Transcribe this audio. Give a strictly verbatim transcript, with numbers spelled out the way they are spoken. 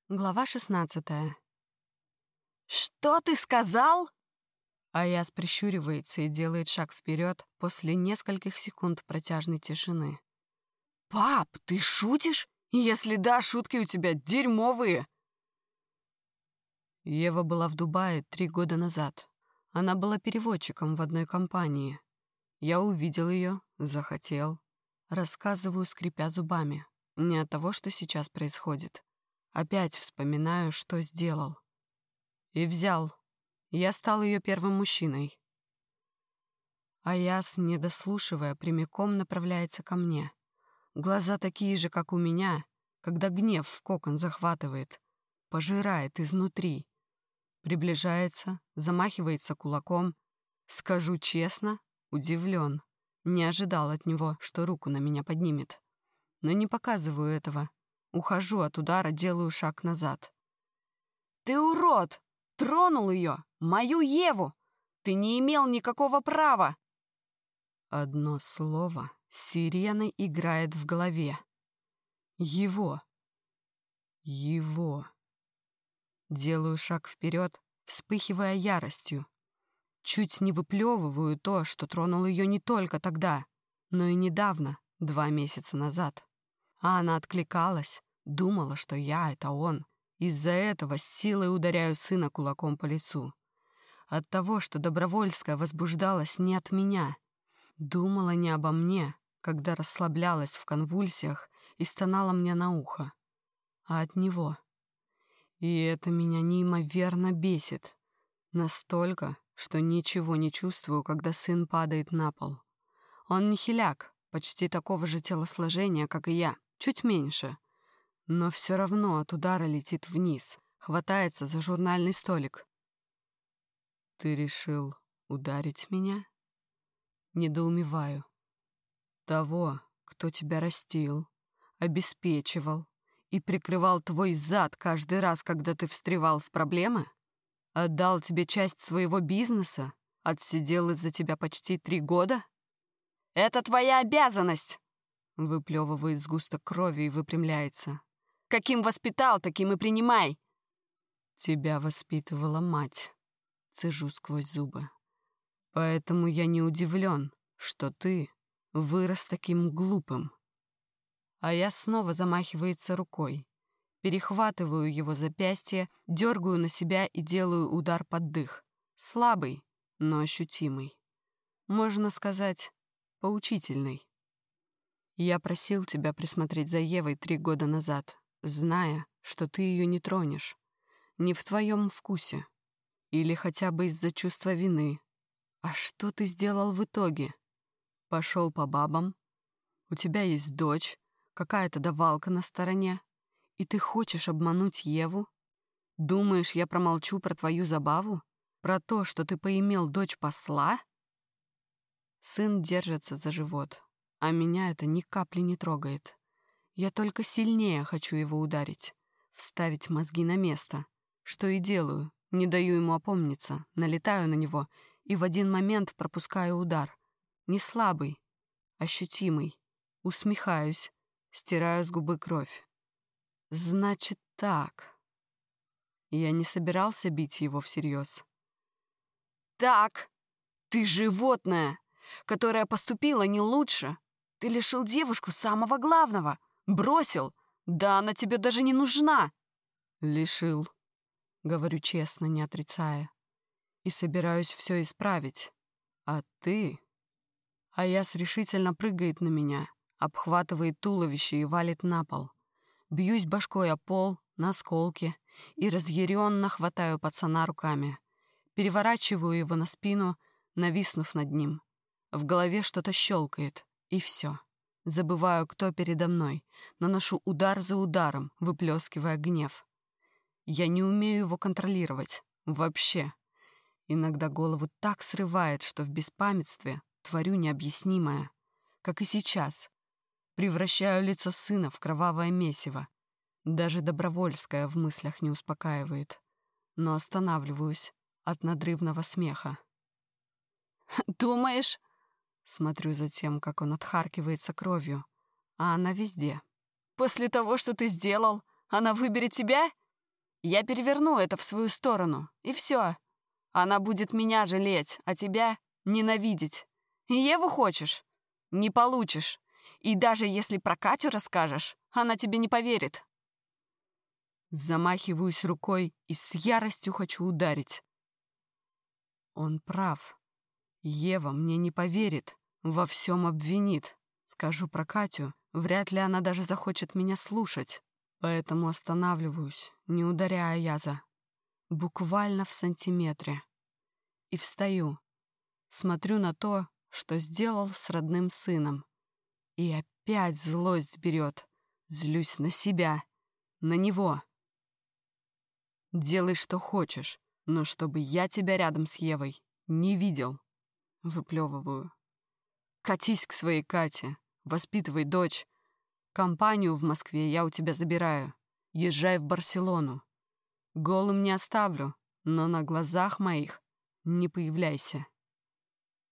Глава шестнадцатая. «Что ты сказал?» Аяс прищуривается и делает шаг вперед после нескольких секунд протяжной тишины. «Пап, ты шутишь? Если да, шутки у тебя дерьмовые!» Ева была в Дубае три года назад. Она была переводчиком в одной компании. Я увидел ее, захотел. Рассказываю, скрипя зубами. Не от того, что сейчас происходит. Опять вспоминаю, что сделал. И взял. Я стал ее первым мужчиной. Аяс, не дослушивая, прямиком направляется ко мне. Глаза такие же, как у меня, когда гнев в кокон захватывает, пожирает изнутри. Приближается, замахивается кулаком. Скажу честно, удивлен. Не ожидал от него, что руку на меня поднимет. Но не показываю этого. Ухожу от удара, делаю шаг назад. «Ты урод! Тронул ее! Мою Еву! Ты не имел никакого права!» Одно слово сиреной играет в голове. Его. Его. Делаю шаг вперед, вспыхивая яростью. Чуть не выплевываю то, что тронул ее не только тогда, но и недавно, два месяца назад. А она откликалась, думала, что я — это он. Из-за этого с силой ударяю сына кулаком по лицу. От того, что Добровольская возбуждалась не от меня. Думала не обо мне, когда расслаблялась в конвульсиях и стонала мне на ухо, а от него. И это меня неимоверно бесит. Настолько, что ничего не чувствую, когда сын падает на пол. Он не хиляк, почти такого же телосложения, как и я, чуть меньше. Но все равно от удара летит вниз, хватается за журнальный столик. «Ты решил ударить меня?» Недоумеваю. «Того, кто тебя растил, обеспечивал и прикрывал твой зад каждый раз, когда ты встревал в проблемы? Отдал тебе часть своего бизнеса? Отсидел из-за тебя почти три года?» «Это твоя обязанность!» Выплевывает сгусток крови и выпрямляется. «Каким воспитал, таким и принимай!» «Тебя воспитывала мать», — цежу сквозь зубы. «Поэтому я не удивлен, что ты вырос таким глупым». А я снова замахивается рукой. Перехватываю его запястье, дергаю на себя и делаю удар под дых. Слабый, но ощутимый. Можно сказать, поучительный. Я просил тебя присмотреть за Евой три года назад, зная, что ты ее не тронешь. Не в твоем вкусе. Или хотя бы из-за чувства вины. А что ты сделал в итоге? Пошел по бабам. У тебя есть дочь, какая-то давалка на стороне. И ты хочешь обмануть Еву? Думаешь, я промолчу про твою забаву? Про то, что ты поимел дочь посла? Сын держится за живот, а меня это ни капли не трогает. Я только сильнее хочу его ударить, вставить мозги на место. Что и делаю, не даю ему опомниться, налетаю на него и в один момент пропускаю удар. Не слабый, ощутимый. Усмехаюсь, стираю с губы кровь. Значит так. Я не собирался бить его всерьез. «Так, ты животное, которое поступило не лучше. Ты лишил девушку самого главного, бросил. Да она тебе даже не нужна». Лишил, говорю честно, не отрицая. И собираюсь все исправить. А ты... Аяс решительно прыгает на меня, обхватывает туловище и валит на пол. Бьюсь башкой о пол, на осколки, и разъяренно хватаю пацана руками. Переворачиваю его на спину, нависнув над ним. В голове что-то щелкает, и все. Забываю, кто передо мной, наношу удар за ударом, выплескивая гнев. Я не умею его контролировать. Вообще. Иногда голову так срывает, что в беспамятстве творю необъяснимое. Как и сейчас. Превращаю лицо сына в кровавое месиво. Даже Добровольская в мыслях не успокаивает. Но останавливаюсь от надрывного смеха. «Думаешь?» Смотрю за тем, как он отхаркивается кровью. А она везде. «После того, что ты сделал, она выберет тебя? Я переверну это в свою сторону, и все. Она будет меня жалеть, а тебя ненавидеть. И Еву хочешь? Не получишь. И даже если про Катю расскажешь, она тебе не поверит. Замахиваюсь рукой и с яростью хочу ударить. Он прав. Ева мне не поверит, во всем обвинит. Скажу про Катю, вряд ли она даже захочет меня слушать. Поэтому останавливаюсь, не ударяя Аяза. Буквально в сантиметре. И встаю. Смотрю на то, что сделал с родным сыном. И опять злость берет. Злюсь на себя, на него. Делай, что хочешь, но чтобы я тебя рядом с Евой не видел. Выплевываю. Катись к своей Кате, воспитывай дочь. Компанию в Москве я у тебя забираю. Езжай в Барселону. Голым не оставлю, но на глазах моих не появляйся.